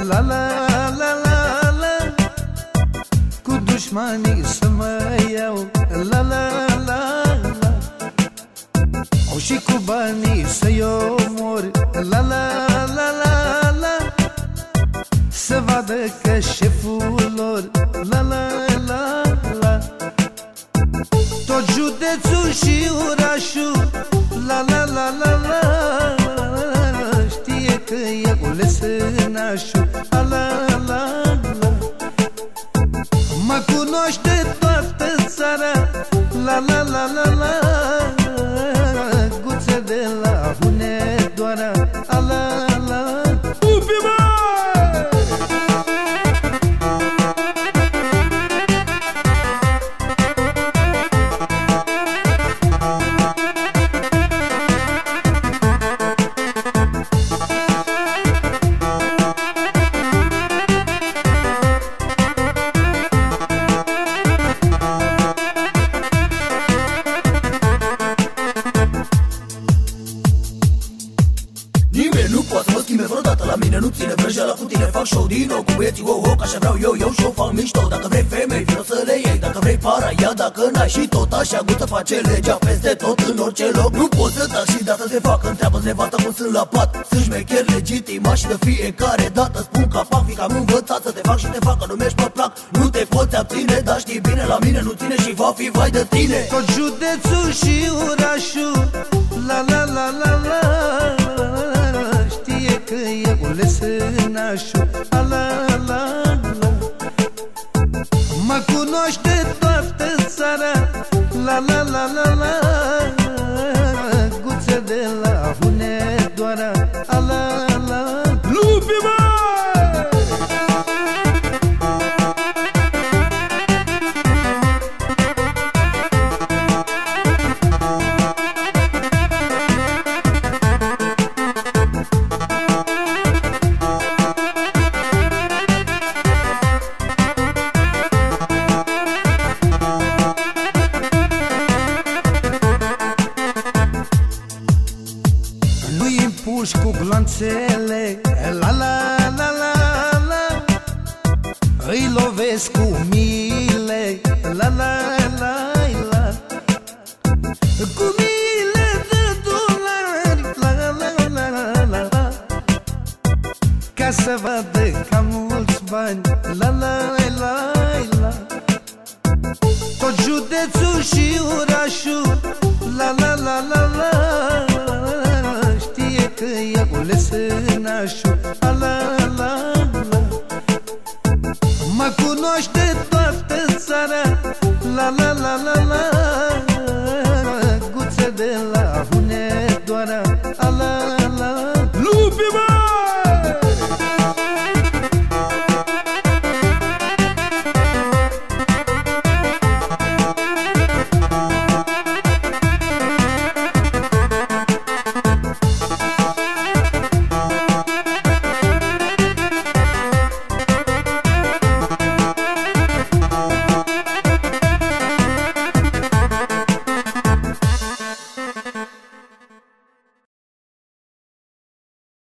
la la la la la, cu dușmanii să mă iau, la la la la, au și cu banii să-i omor, la la la la la, să vadă că șeful lor, la la la la, tot județul și orașul, la la la la la, știe că e ulesănașul, la la la la, mă cunoaște toată țara, la la la la la, guță de la Hunedoara, la la la. Nu poate să mă schimbe vreodată la mine, nu ține vrăjeala cu tine. Fac show din nou cu băieții, wow, așa vreau eu show, fac mișto. Dacă vrei femei, vino să le iei. Dacă vrei para, ia, dacă n-ai. Și tot așa guță face legea peste tot, în orice loc. Nu pot să tac și dată te fac, întreabă-ți nevasta cum sunt la pat. Sunt șmecher legitima și de fiecare dată spun capac. Fiindcă am învățat să te fac și te fac, că nu-mi pe plac. Nu te poți abține, dar știi bine, la mine nu ține și va fi vai de tine. Tot județul și orașul, la la la la la, știe că e ulesănașul, la la la la, mă cunoaște toată țara, la la la la la, guță de la Hunedoara, la la la. Lupi, mă! Nu-i împuși cu glanțele, la la la la la, îi lovesc cu mile, la la la la, cu mile de dolari, la la la la la, ca să vadă ca mulți bani, la la la la, tot județul și orașul, la la la la la, știe că e ulesănașul,